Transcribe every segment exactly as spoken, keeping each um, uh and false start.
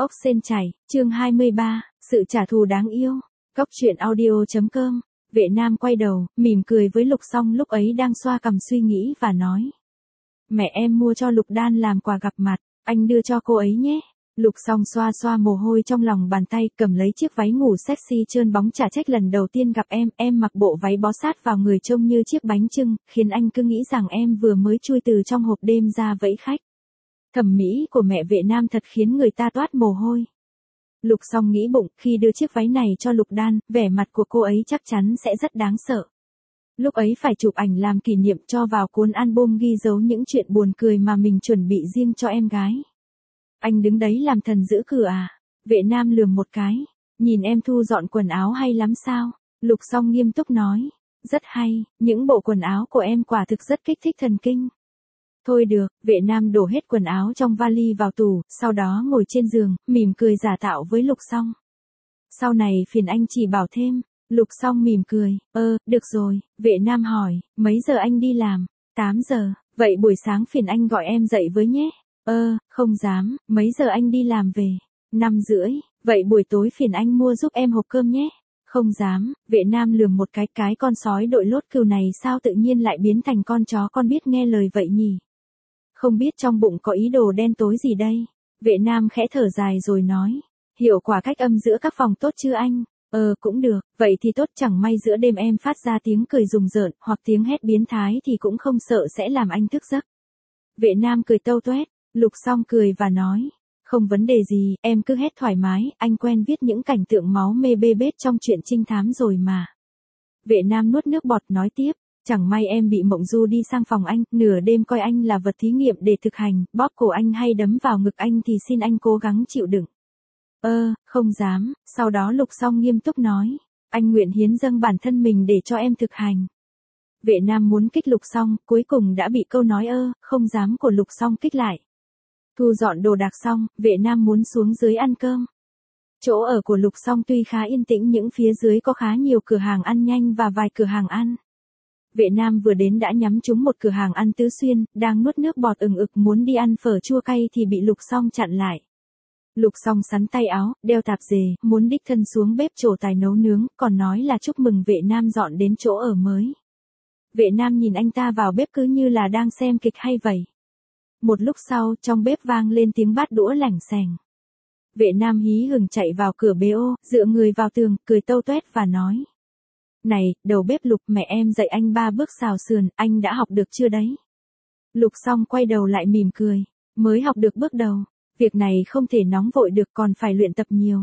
Ốc sên chảy, chương hai mươi ba, sự trả thù đáng yêu. Cốc truyện audio chấm com. Vệ Nam quay đầu, mỉm cười với Lục Song lúc ấy đang xoa cằm suy nghĩ và nói. Mẹ em mua cho Lục Đan làm quà gặp mặt, anh đưa cho cô ấy nhé. Lục Song xoa xoa mồ hôi trong lòng bàn tay, cầm lấy chiếc váy ngủ sexy trơn bóng trả trách lần đầu tiên gặp em, em mặc bộ váy bó sát vào người trông như chiếc bánh chưng, khiến anh cứ nghĩ rằng em vừa mới chui từ trong hộp đêm ra vẫy khách. Thẩm mỹ của mẹ Vệ Nam thật khiến người ta toát mồ hôi. Lục Song nghĩ bụng, khi đưa chiếc váy này cho Lục Đan, vẻ mặt của cô ấy chắc chắn sẽ rất đáng sợ. Lúc ấy phải chụp ảnh làm kỷ niệm cho vào cuốn album ghi dấu những chuyện buồn cười mà mình chuẩn bị riêng cho em gái. Anh đứng đấy làm thần giữ cửa à? Vệ Nam lườm một cái. Nhìn em thu dọn quần áo hay lắm sao? Lục Song nghiêm túc nói. Rất hay, những bộ quần áo của em quả thực rất kích thích thần kinh. Thôi được, Vệ Nam đổ hết quần áo trong vali vào tủ, sau đó ngồi trên giường, mỉm cười giả tạo với Lục Song. Sau này phiền anh chỉ bảo thêm. Lục Song mỉm cười, ơ, được rồi. Vệ Nam hỏi, mấy giờ anh đi làm? tám giờ, vậy buổi sáng phiền anh gọi em dậy với nhé. Ơ, không dám, mấy giờ anh đi làm về? năm rưỡi, vậy buổi tối phiền anh mua giúp em hộp cơm nhé. Không dám. Vệ Nam lườm một cái, cái con sói đội lốt cừu này sao tự nhiên lại biến thành con chó con biết nghe lời vậy nhỉ? Không biết trong bụng có ý đồ đen tối gì đây? Vệ Nam khẽ thở dài rồi nói. Hiệu quả cách âm giữa các phòng tốt chưa anh? Ờ cũng được, vậy thì tốt, chẳng may giữa đêm em phát ra tiếng cười rùng rợn, hoặc tiếng hét biến thái thì cũng không sợ sẽ làm anh thức giấc. Vệ Nam cười tâu toét. Lục Song cười và nói. Không vấn đề gì, em cứ hét thoải mái, anh quen viết những cảnh tượng máu mê bê bết trong truyện trinh thám rồi mà. Vệ Nam nuốt nước bọt nói tiếp. Chẳng may em bị mộng du đi sang phòng anh, nửa đêm coi anh là vật thí nghiệm để thực hành, bóp cổ anh hay đấm vào ngực anh thì xin anh cố gắng chịu đựng. Ơ, không dám. Sau đó Lục Song nghiêm túc nói. Anh nguyện hiến dâng bản thân mình để cho em thực hành. Vệ Nam muốn kích Lục Song, cuối cùng đã bị câu nói ơ, không dám của Lục Song kích lại. Thu dọn đồ đạc xong, Vệ Nam muốn xuống dưới ăn cơm. Chỗ ở của Lục Song tuy khá yên tĩnh nhưng phía dưới có khá nhiều cửa hàng ăn nhanh và vài cửa hàng ăn. Vệ Nam vừa đến đã nhắm trúng một cửa hàng ăn Tứ Xuyên, đang nuốt nước bọt ừng ực muốn đi ăn phở chua cay thì bị Lục Song chặn lại. Lục Song sắn tay áo, đeo tạp dề, muốn đích thân xuống bếp trổ tài nấu nướng, còn nói là chúc mừng Vệ Nam dọn đến chỗ ở mới. Vệ Nam nhìn anh ta vào bếp cứ như là đang xem kịch hay vậy. Một lúc sau, trong bếp vang lên tiếng bát đũa lảnh xèng. Vệ Nam hí hửng chạy vào cửa bê ô, dựa người vào tường, cười tâu toét và nói. Này, đầu bếp Lục, mẹ em dạy anh ba bước xào sườn, anh đã học được chưa đấy? Lục Song quay đầu lại mỉm cười. Mới học được bước đầu. Việc này không thể nóng vội được, còn phải luyện tập nhiều.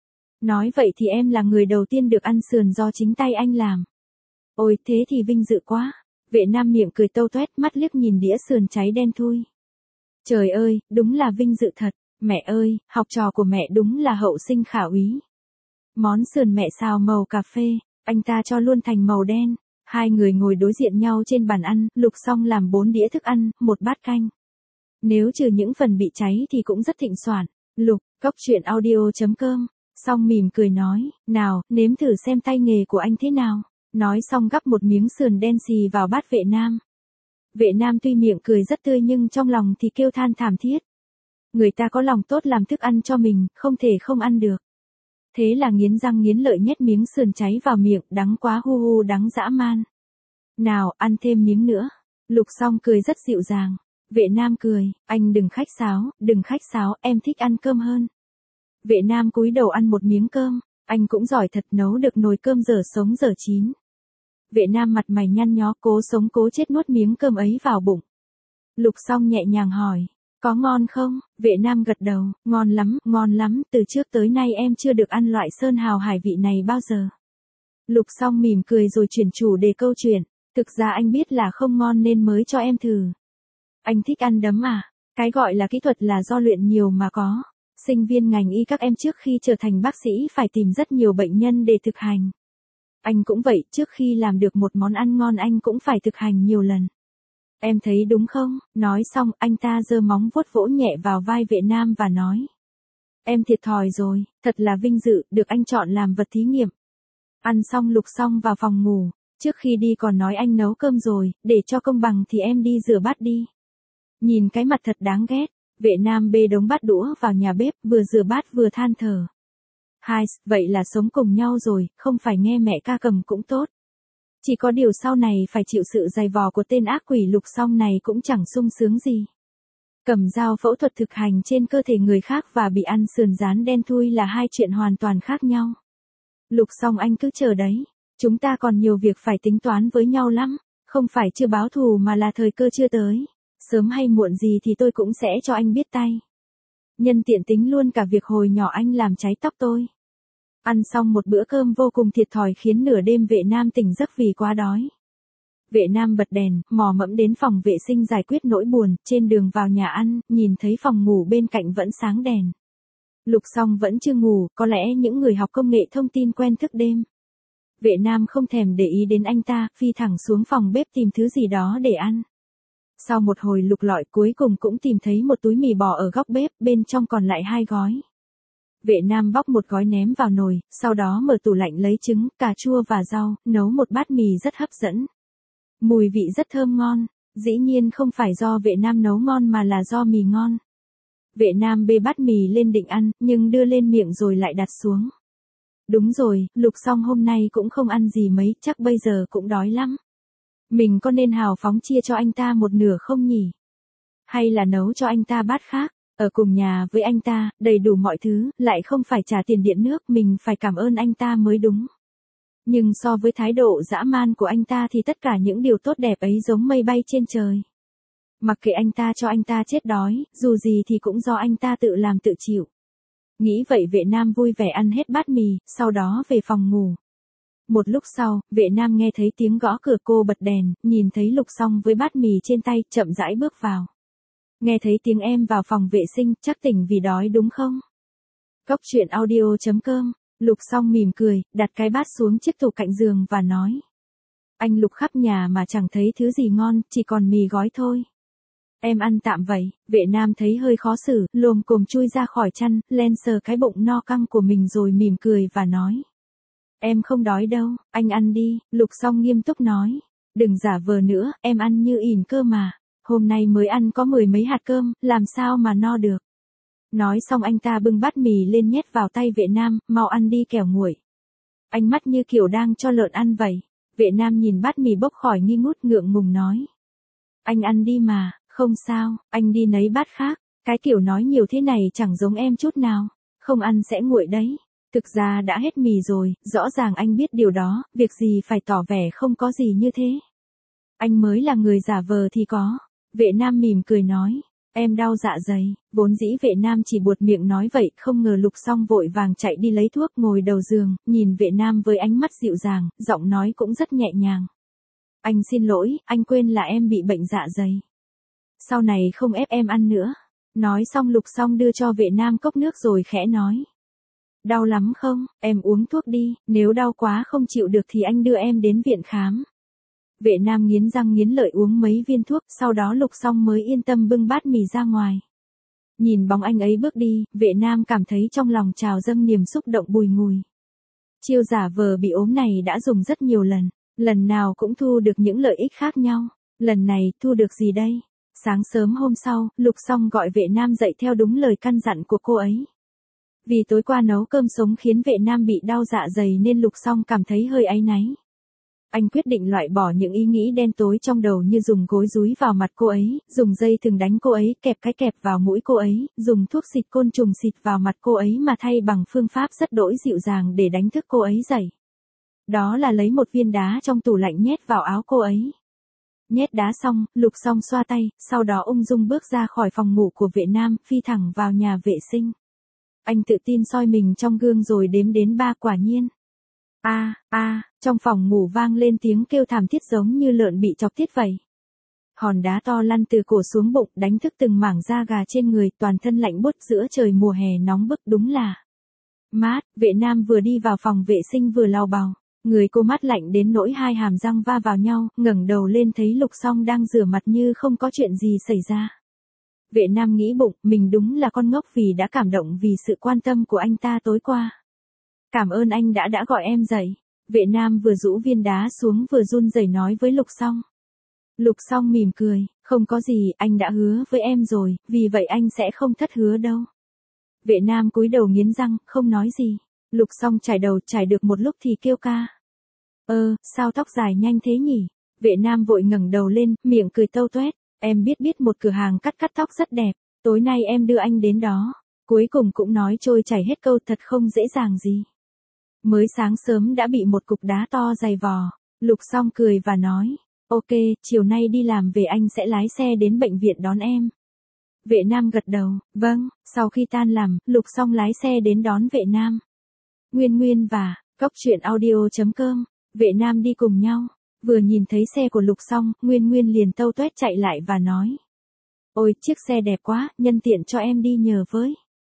Nói vậy thì em là người đầu tiên được ăn sườn do chính tay anh làm. Ôi, thế thì vinh dự quá. Vệ Nam miệng cười tâu toét, mắt liếc nhìn đĩa sườn cháy đen thui. Trời ơi, đúng là vinh dự thật. Mẹ ơi, học trò của mẹ đúng là hậu sinh khả úy. Món sườn mẹ xào màu cà phê, anh ta cho luôn thành màu đen. Hai người ngồi đối diện nhau trên bàn ăn, Lục Song làm bốn đĩa thức ăn, một bát canh. Nếu trừ những phần bị cháy thì cũng rất thịnh soạn. Lục, cốc truyện audio chấm com. Song mỉm cười nói, nào, nếm thử xem tay nghề của anh thế nào. Nói xong gắp một miếng sườn đen xì vào bát Vệ Nam. Vệ Nam tuy miệng cười rất tươi nhưng trong lòng thì kêu than thảm thiết. Người ta có lòng tốt làm thức ăn cho mình, không thể không ăn được. Thế là nghiến răng nghiến lợi nhét miếng sườn cháy vào miệng, đắng quá hu hu đắng dã man. Nào, ăn thêm miếng nữa. Lục Song cười rất dịu dàng. Vệ Nam cười, anh đừng khách sáo, đừng khách sáo, em thích ăn cơm hơn. Vệ Nam cúi đầu ăn một miếng cơm, anh cũng giỏi thật, nấu được nồi cơm dở sống dở chín. Vệ Nam mặt mày nhăn nhó, cố sống cố chết nuốt miếng cơm ấy vào bụng. Lục Song nhẹ nhàng hỏi, có ngon không? Vệ Nam gật đầu, ngon lắm, ngon lắm, từ trước tới nay em chưa được ăn loại sơn hào hải vị này bao giờ. Lục Song mỉm cười rồi chuyển chủ đề câu chuyện, thực ra anh biết là không ngon nên mới cho em thử. Anh thích ăn đấm à? Cái gọi là kỹ thuật là do luyện nhiều mà có. Sinh viên ngành y các em trước khi trở thành bác sĩ phải tìm rất nhiều bệnh nhân để thực hành. Anh cũng vậy, trước khi làm được một món ăn ngon anh cũng phải thực hành nhiều lần. Em thấy đúng không? Nói xong, anh ta giơ móng vuốt vỗ nhẹ vào vai Vệ Nam và nói. Em thiệt thòi rồi, thật là vinh dự, được anh chọn làm vật thí nghiệm. Ăn xong Lục Song vào phòng ngủ, trước khi đi còn nói anh nấu cơm rồi, để cho công bằng thì em đi rửa bát đi. Nhìn cái mặt thật đáng ghét, Vệ Nam bê đống bát đũa vào nhà bếp, vừa rửa bát vừa than thở. Hai, vậy là sống cùng nhau rồi, không phải nghe mẹ ca cầm cũng tốt. Chỉ có điều sau này phải chịu sự dày vò của tên ác quỷ Lục Song này cũng chẳng sung sướng gì. Cầm dao phẫu thuật thực hành trên cơ thể người khác và bị ăn sườn rán đen thui là hai chuyện hoàn toàn khác nhau. Lục Song anh cứ chờ đấy, chúng ta còn nhiều việc phải tính toán với nhau lắm, không phải chưa báo thù mà là thời cơ chưa tới, sớm hay muộn gì thì tôi cũng sẽ cho anh biết tay. Nhân tiện tính luôn cả việc hồi nhỏ anh làm cháy tóc tôi. Ăn xong một bữa cơm vô cùng thiệt thòi khiến nửa đêm Vệ Nam tỉnh giấc vì quá đói. Vệ Nam bật đèn, mò mẫm đến phòng vệ sinh giải quyết nỗi buồn, trên đường vào nhà ăn, nhìn thấy phòng ngủ bên cạnh vẫn sáng đèn. Lục Song vẫn chưa ngủ, có lẽ những người học công nghệ thông tin quen thức đêm. Vệ Nam không thèm để ý đến anh ta, phi thẳng xuống phòng bếp tìm thứ gì đó để ăn. Sau một hồi lục lọi cuối cùng cũng tìm thấy một túi mì bò ở góc bếp, bên trong còn lại hai gói. Vệ Nam bóc một gói ném vào nồi, sau đó mở tủ lạnh lấy trứng, cà chua và rau, nấu một bát mì rất hấp dẫn. Mùi vị rất thơm ngon, dĩ nhiên không phải do Vệ Nam nấu ngon mà là do mì ngon. Vệ Nam bê bát mì lên định ăn, nhưng đưa lên miệng rồi lại đặt xuống. Đúng rồi, Lục Song hôm nay cũng không ăn gì mấy, chắc bây giờ cũng đói lắm. Mình có nên hào phóng chia cho anh ta một nửa không nhỉ? Hay là nấu cho anh ta bát khác? Ở cùng nhà với anh ta, đầy đủ mọi thứ, lại không phải trả tiền điện nước, mình phải cảm ơn anh ta mới đúng. Nhưng so với thái độ dã man của anh ta thì tất cả những điều tốt đẹp ấy giống mây bay trên trời. Mặc kệ anh ta cho anh ta chết đói, dù gì thì cũng do anh ta tự làm tự chịu. Nghĩ vậy Vệ Nam vui vẻ ăn hết bát mì, sau đó về phòng ngủ. Một lúc sau, Vệ Nam nghe thấy tiếng gõ cửa, cô bật đèn, nhìn thấy Lục Song với bát mì trên tay, chậm rãi bước vào. Nghe thấy tiếng em vào phòng vệ sinh, chắc tỉnh vì đói đúng không? Cốc truyện audio chấm com, Lục Song mỉm cười, đặt cái bát xuống chiếc tủ cạnh giường và nói. Anh lục khắp nhà mà chẳng thấy thứ gì ngon, chỉ còn mì gói thôi. Em ăn tạm vậy. Vệ Nam thấy hơi khó xử, lồm cồm chui ra khỏi chăn, len sờ cái bụng no căng của mình rồi mỉm cười và nói. Em không đói đâu, anh ăn đi. Lục Song nghiêm túc nói. Đừng giả vờ nữa, em ăn như ỉn cơ mà. Hôm nay mới ăn có mười mấy hạt cơm, làm sao mà no được. Nói xong anh ta bưng bát mì lên nhét vào tay Vệ Nam, mau ăn đi kẻo nguội. Ánh mắt như kiểu đang cho lợn ăn vậy. Vệ Nam nhìn bát mì bốc khỏi nghi ngút, ngượng ngùng nói. Anh ăn đi mà, không sao, anh đi nấy bát khác. Cái kiểu nói nhiều thế này chẳng giống em chút nào. Không ăn sẽ nguội đấy. Thực ra đã hết mì rồi, rõ ràng anh biết điều đó, việc gì phải tỏ vẻ không có gì như thế. Anh mới là người giả vờ thì có. Vệ Nam mỉm cười nói. Em đau dạ dày. Vốn dĩ Vệ Nam chỉ buột miệng nói vậy, không ngờ Lục Song vội vàng chạy đi lấy thuốc, ngồi đầu giường, nhìn Vệ Nam với ánh mắt dịu dàng, giọng nói cũng rất nhẹ nhàng. Anh xin lỗi, anh quên là em bị bệnh dạ dày. Sau này không ép em ăn nữa. Nói xong Lục Song đưa cho Vệ Nam cốc nước rồi khẽ nói. Đau lắm không, em uống thuốc đi, nếu đau quá không chịu được thì anh đưa em đến viện khám. Vệ Nam nghiến răng nghiến lợi uống mấy viên thuốc, sau đó Lục Song mới yên tâm bưng bát mì ra ngoài. Nhìn bóng anh ấy bước đi, Vệ Nam cảm thấy trong lòng trào dâng niềm xúc động bùi ngùi. Chiêu giả vờ bị ốm này đã dùng rất nhiều lần, lần nào cũng thu được những lợi ích khác nhau, lần này thu được gì đây? Sáng sớm hôm sau, Lục Song gọi Vệ Nam dậy theo đúng lời căn dặn của cô ấy. Vì tối qua nấu cơm sống khiến Vệ Nam bị đau dạ dày nên Lục Song cảm thấy hơi áy náy. Anh quyết định loại bỏ những ý nghĩ đen tối trong đầu như dùng gối dúi vào mặt cô ấy, dùng dây thừng đánh cô ấy, kẹp cái kẹp vào mũi cô ấy, dùng thuốc xịt côn trùng xịt vào mặt cô ấy mà thay bằng phương pháp rất đỗi dịu dàng để đánh thức cô ấy dậy. Đó là lấy một viên đá trong tủ lạnh nhét vào áo cô ấy. Nhét đá xong, Lục Song xoa tay, sau đó ung dung bước ra khỏi phòng ngủ của Vệ Nam, phi thẳng vào nhà vệ sinh. Anh tự tin soi mình trong gương rồi đếm đến ba, quả nhiên. A, a, trong phòng ngủ vang lên tiếng kêu thảm thiết giống như lợn bị chọc tiết vậy. Hòn đá to lăn từ cổ xuống bụng, đánh thức từng mảng da gà trên người, toàn thân lạnh buốt giữa trời mùa hè nóng bức đúng là mát. Vệ Nam vừa đi vào phòng vệ sinh vừa lau bào, người cô mát lạnh đến nỗi hai hàm răng va vào nhau, ngẩng đầu lên thấy Lục Song đang rửa mặt như không có chuyện gì xảy ra. Vệ Nam nghĩ bụng, mình đúng là con ngốc vì đã cảm động vì sự quan tâm của anh ta tối qua. Cảm ơn anh đã đã gọi em dậy. Vệ Nam vừa rũ viên đá xuống vừa run rẩy nói với Lục Song. Lục Song mỉm cười, không có gì, anh đã hứa với em rồi, vì vậy anh sẽ không thất hứa đâu. Vệ Nam cúi đầu nghiến răng, không nói gì. Lục Song chải đầu chải được một lúc thì kêu ca. Ơ, sao tóc dài nhanh thế nhỉ? Vệ Nam vội ngẩng đầu lên, miệng cười tâu tuét. Em biết biết một cửa hàng cắt cắt tóc rất đẹp, tối nay em đưa anh đến đó. Cuối cùng cũng nói trôi chảy hết câu, thật không dễ dàng gì. Mới sáng sớm đã bị một cục đá to dày vò. Lục Song cười và nói. Ok, chiều nay đi làm về anh sẽ lái xe đến bệnh viện đón em. Vệ Nam gật đầu, vâng. Sau khi tan làm, Lục Song lái xe đến đón Vệ Nam. Nguyên Nguyên và Cóc Truyện Audio chấm com, Vệ Nam đi cùng nhau. Vừa nhìn thấy xe của Lục Song, Nguyên Nguyên liền tâu tuét chạy lại và nói. Ôi, chiếc xe đẹp quá, nhân tiện cho em đi nhờ với.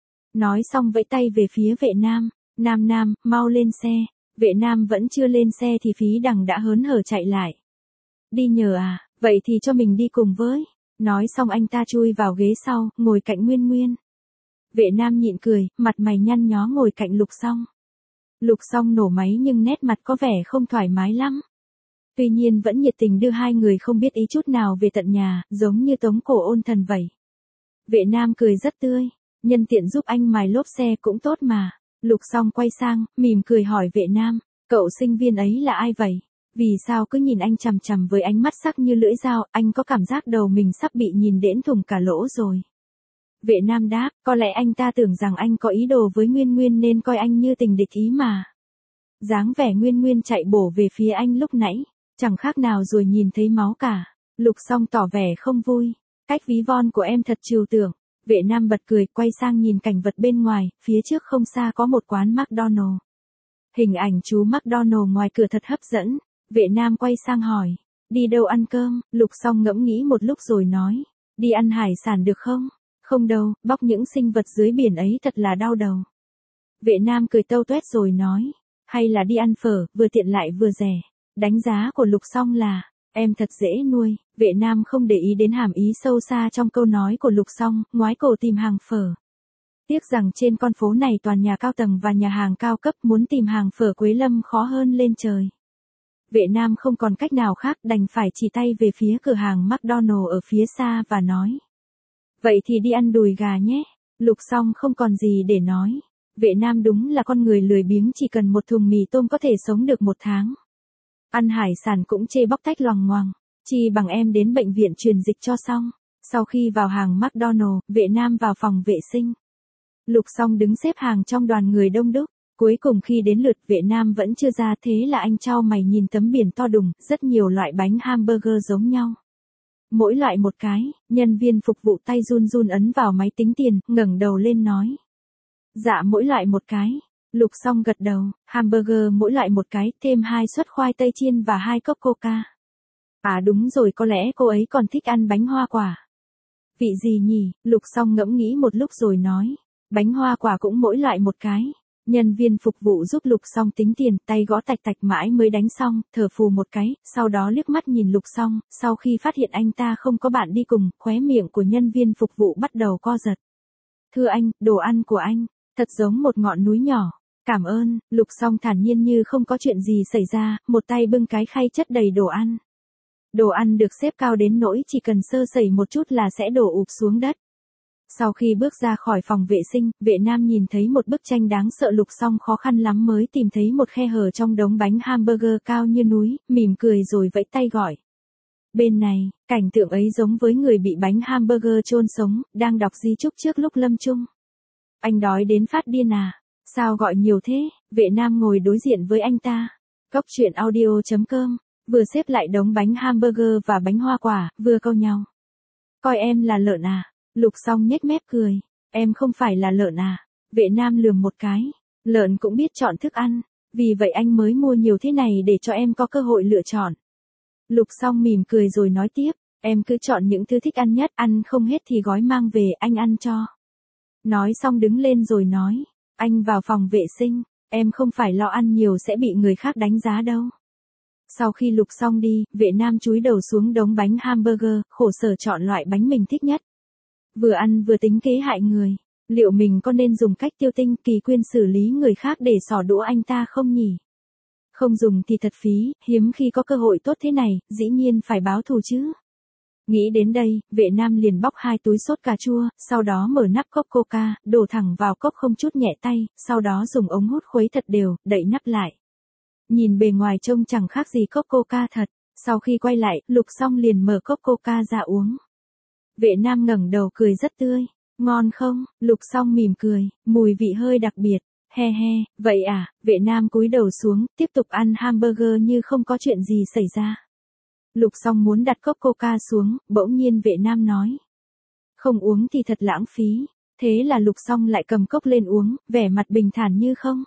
Nói xong vẫy tay về phía Vệ Nam. Nam Nam, mau lên xe. Vệ Nam vẫn chưa lên xe thì Phí Đằng đã hớn hở chạy lại. Đi nhờ à, vậy thì cho mình đi cùng với. Nói xong anh ta chui vào ghế sau, ngồi cạnh Nguyên Nguyên. Vệ Nam nhịn cười, mặt mày nhăn nhó ngồi cạnh Lục Song. Lục Song nổ máy nhưng nét mặt có vẻ không thoải mái lắm. Tuy nhiên vẫn nhiệt tình đưa hai người không biết ý chút nào về tận nhà, giống như tống cổ ôn thần vậy. Vệ Nam cười rất tươi, nhân tiện giúp anh mài lốp xe cũng tốt mà. Lục Song quay sang, mỉm cười hỏi Vệ Nam, cậu sinh viên ấy là ai vậy? Vì sao cứ nhìn anh chằm chằm với ánh mắt sắc như lưỡi dao, anh có cảm giác đầu mình sắp bị nhìn đến thủng cả lỗ rồi. Vệ Nam đáp, có lẽ anh ta tưởng rằng anh có ý đồ với Nguyên Nguyên nên coi anh như tình địch ý mà. Dáng vẻ Nguyên Nguyên chạy bổ về phía anh lúc nãy, chẳng khác nào rồi nhìn thấy máu cả. Lục Song tỏ vẻ không vui, cách ví von của em thật trừu tượng. Vệ Nam bật cười, quay sang nhìn cảnh vật bên ngoài, phía trước không xa có một quán McDonald. Hình ảnh chú McDonald ngoài cửa thật hấp dẫn. Vệ Nam quay sang hỏi, đi đâu ăn cơm? Lục Song ngẫm nghĩ một lúc rồi nói, đi ăn hải sản được không? Không đâu, bóc những sinh vật dưới biển ấy thật là đau đầu. Vệ Nam cười tâu tuét rồi nói, hay là đi ăn phở, vừa tiện lại vừa rẻ. Đánh giá của Lục Song là, em thật dễ nuôi. Vệ Nam không để ý đến hàm ý sâu xa trong câu nói của Lục Song, ngoái cổ tìm hàng phở. Tiếc rằng trên con phố này toàn nhà cao tầng và nhà hàng cao cấp, muốn tìm hàng phở Quế Lâm khó hơn lên trời. Vệ Nam không còn cách nào khác, đành phải chỉ tay về phía cửa hàng McDonald ở phía xa và nói. Vậy thì đi ăn đùi gà nhé. Lục Song không còn gì để nói. Vệ Nam đúng là con người lười biếng, chỉ cần một thùng mì tôm có thể sống được một tháng. Ăn hải sản cũng chê bóc tách loằng ngoằng. Chi bằng em đến bệnh viện truyền dịch cho xong. Sau khi vào hàng McDonald, Vệ Nam vào phòng vệ sinh. Lục Song đứng xếp hàng trong đoàn người đông đúc. Cuối cùng khi đến lượt Vệ Nam vẫn chưa ra, thế là anh chau mày nhìn tấm biển to đùng, rất nhiều loại bánh hamburger giống nhau. Mỗi loại một cái, nhân viên phục vụ tay run run ấn vào máy tính tiền, ngẩng đầu lên nói. Dạ mỗi loại một cái. Lục Song gật đầu, hamburger mỗi loại một cái, thêm hai suất khoai tây chiên và hai cốc coca. À đúng rồi, có lẽ cô ấy còn thích ăn bánh hoa quả. Vị gì nhỉ? Lục Song ngẫm nghĩ một lúc rồi nói. Bánh hoa quả cũng mỗi loại một cái. Nhân viên phục vụ giúp Lục Song tính tiền, tay gõ tạch tạch mãi mới đánh xong, thở phù một cái, sau đó liếc mắt nhìn Lục Song, sau khi phát hiện anh ta không có bạn đi cùng, khóe miệng của nhân viên phục vụ bắt đầu co giật. Thưa anh, đồ ăn của anh, thật giống một ngọn núi nhỏ. Cảm ơn. Lục Song thản nhiên như không có chuyện gì xảy ra, một tay bưng cái khay chất đầy đồ ăn. Đồ ăn được xếp cao đến nỗi chỉ cần sơ sẩy một chút là sẽ đổ ụp xuống đất. Sau khi bước ra khỏi phòng vệ sinh, Vệ Nam nhìn thấy một bức tranh đáng sợ. Lục Song khó khăn lắm mới tìm thấy một khe hở trong đống bánh hamburger cao như núi, mỉm cười rồi vẫy tay gọi. Bên này, cảnh tượng ấy giống với người bị bánh hamburger chôn sống, đang đọc di chúc trước lúc lâm chung. Anh đói đến phát điên à? Sao gọi nhiều thế? Vệ Nam ngồi đối diện với anh ta. Cóc Truyện Audio chấm com, vừa xếp lại đống bánh hamburger và bánh hoa quả, vừa câu nhau. Coi em là lợn à? Lục Song nhếch mép cười. Em không phải là lợn à? Vệ Nam lườm một cái. Lợn cũng biết chọn thức ăn. Vì vậy anh mới mua nhiều thế này để cho em có cơ hội lựa chọn. Lục Song mỉm cười rồi nói tiếp. Em cứ chọn những thứ thích ăn nhất, ăn không hết thì gói mang về, anh ăn cho. Nói xong đứng lên rồi nói. Anh vào phòng vệ sinh. Em không phải lo ăn nhiều sẽ bị người khác đánh giá đâu. Sau khi Lục Song đi, Vệ Nam chúi đầu xuống đống bánh hamburger, khổ sở chọn loại bánh mình thích nhất. Vừa ăn vừa tính kế hại người. Liệu mình có nên dùng cách tiêu tinh kỳ quyên xử lý người khác để xỏ đũa anh ta không nhỉ? Không dùng thì thật phí, hiếm khi có cơ hội tốt thế này, dĩ nhiên phải báo thù chứ. Nghĩ đến đây, vệ nam liền bóc hai túi sốt cà chua, sau đó mở nắp cốc coca, đổ thẳng vào cốc không chút nhẹ tay, sau đó dùng ống hút khuấy thật đều, đậy nắp lại. Nhìn bề ngoài trông chẳng khác gì cốc coca thật, sau khi quay lại, Lục Song liền mở cốc coca ra uống. Vệ nam ngẩng đầu cười rất tươi, ngon không? Lục Song mỉm cười, mùi vị hơi đặc biệt. He he, vậy à, vệ nam cúi đầu xuống, tiếp tục ăn hamburger như không có chuyện gì xảy ra. Lục Song muốn đặt cốc coca xuống, bỗng nhiên vệ nam nói. Không uống thì thật lãng phí, thế là Lục Song lại cầm cốc lên uống, vẻ mặt bình thản như không.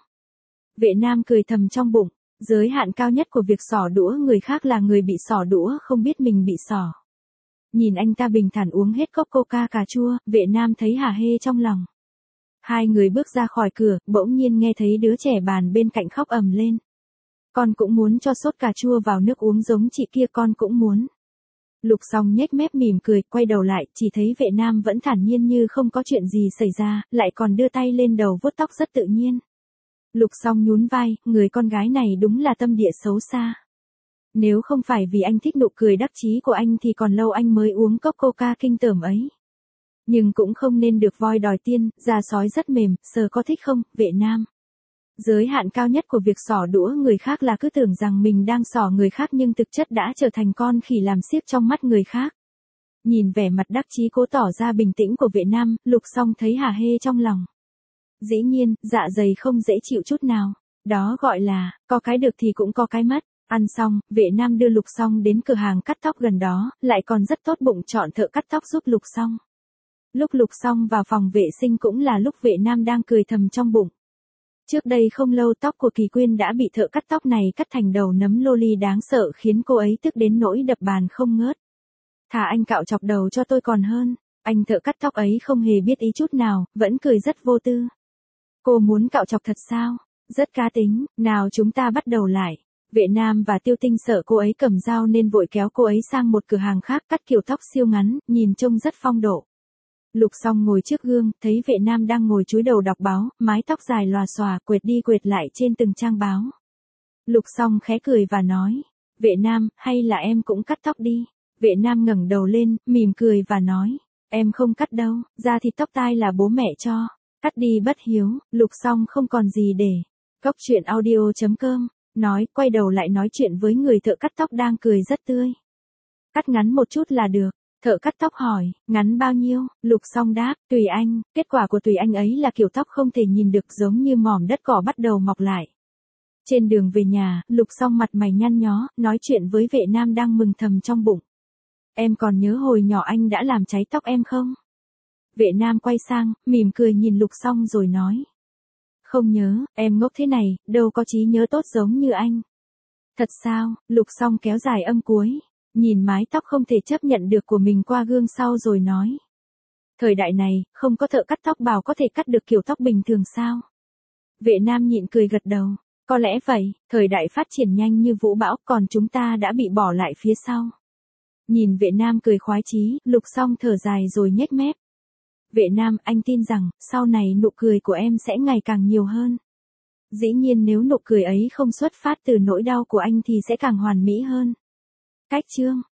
Vệ nam cười thầm trong bụng, giới hạn cao nhất của việc xỏ đũa người khác là người bị xỏ đũa không biết mình bị xỏ. Nhìn anh ta bình thản uống hết cốc coca cà chua, vệ nam thấy hả hê trong lòng. Hai người bước ra khỏi cửa, bỗng nhiên nghe thấy đứa trẻ bàn bên cạnh khóc ầm lên. Con cũng muốn cho sốt cà chua vào nước uống giống chị kia, con cũng muốn. Lục Song nhếch mép mỉm cười, quay đầu lại, chỉ thấy vệ nam vẫn thản nhiên như không có chuyện gì xảy ra, lại còn đưa tay lên đầu vuốt tóc rất tự nhiên. Lục Song nhún vai, người con gái này đúng là tâm địa xấu xa. Nếu không phải vì anh thích nụ cười đắc chí của anh thì còn lâu anh mới uống cốc coca kinh tởm ấy. Nhưng cũng không nên được voi đòi tiên, da sói rất mềm, sờ có thích không, vệ nam. Giới hạn cao nhất của việc xỏ đũa người khác là cứ tưởng rằng mình đang xỏ người khác nhưng thực chất đã trở thành con khỉ làm xiếc trong mắt người khác. Nhìn vẻ mặt đắc chí cố tỏ ra bình tĩnh của vệ nam, Lục Song thấy hả hê trong lòng. Dĩ nhiên, dạ dày không dễ chịu chút nào. Đó gọi là, có cái được thì cũng có cái mất. Ăn xong, vệ nam đưa Lục Song đến cửa hàng cắt tóc gần đó, lại còn rất tốt bụng chọn thợ cắt tóc giúp Lục Song. Lúc Lục Song vào phòng vệ sinh cũng là lúc vệ nam đang cười thầm trong bụng. Trước đây không lâu tóc của Kỳ Quyên đã bị thợ cắt tóc này cắt thành đầu nấm loli đáng sợ khiến cô ấy tức đến nỗi đập bàn không ngớt. Thà anh cạo chọc đầu cho tôi còn hơn. Anh thợ cắt tóc ấy không hề biết ý chút nào, vẫn cười rất vô tư. Cô muốn cạo chọc thật sao? Rất cá tính, nào chúng ta bắt đầu lại. Vệ nam và Tiêu Tinh sợ cô ấy cầm dao nên vội kéo cô ấy sang một cửa hàng khác cắt kiểu tóc siêu ngắn, nhìn trông rất phong độ. Lục Song ngồi trước gương, thấy vệ nam đang ngồi cúi đầu đọc báo, mái tóc dài lòa xòa quệt đi quệt lại trên từng trang báo. Lục Song khẽ cười và nói, vệ nam, hay là em cũng cắt tóc đi. Vệ nam ngẩng đầu lên, mỉm cười và nói, em không cắt đâu, da thịt tóc tai là bố mẹ cho. Cắt đi bất hiếu. Lục Song không còn gì để. Góc truyện audio chấm com, nói, quay đầu lại nói chuyện với người thợ cắt tóc đang cười rất tươi. Cắt ngắn một chút là được. Thợ cắt tóc hỏi, ngắn bao nhiêu? Lục Song đáp, tùy anh. Kết quả của tùy anh ấy là kiểu tóc không thể nhìn được, giống như mỏm đất cỏ bắt đầu mọc lại. Trên đường về nhà, Lục Song mặt mày nhăn nhó, nói chuyện với vệ nam đang mừng thầm trong bụng. Em còn nhớ hồi nhỏ anh đã làm cháy tóc em không? Vệ nam quay sang, mỉm cười nhìn Lục Song rồi nói. Không nhớ, em ngốc thế này, đâu có trí nhớ tốt giống như anh. Thật sao? Lục Song kéo dài âm cuối. Nhìn mái tóc không thể chấp nhận được của mình qua gương sau rồi nói. Thời đại này, không có thợ cắt tóc bảo có thể cắt được kiểu tóc bình thường sao? Vệ nam nhịn cười gật đầu. Có lẽ vậy, thời đại phát triển nhanh như vũ bão, còn chúng ta đã bị bỏ lại phía sau. Nhìn vệ nam cười khoái chí, Lục Song thở dài rồi nhếch mép. Vệ nam, anh tin rằng, sau này nụ cười của em sẽ ngày càng nhiều hơn. Dĩ nhiên nếu nụ cười ấy không xuất phát từ nỗi đau của anh thì sẽ càng hoàn mỹ hơn. Cách chương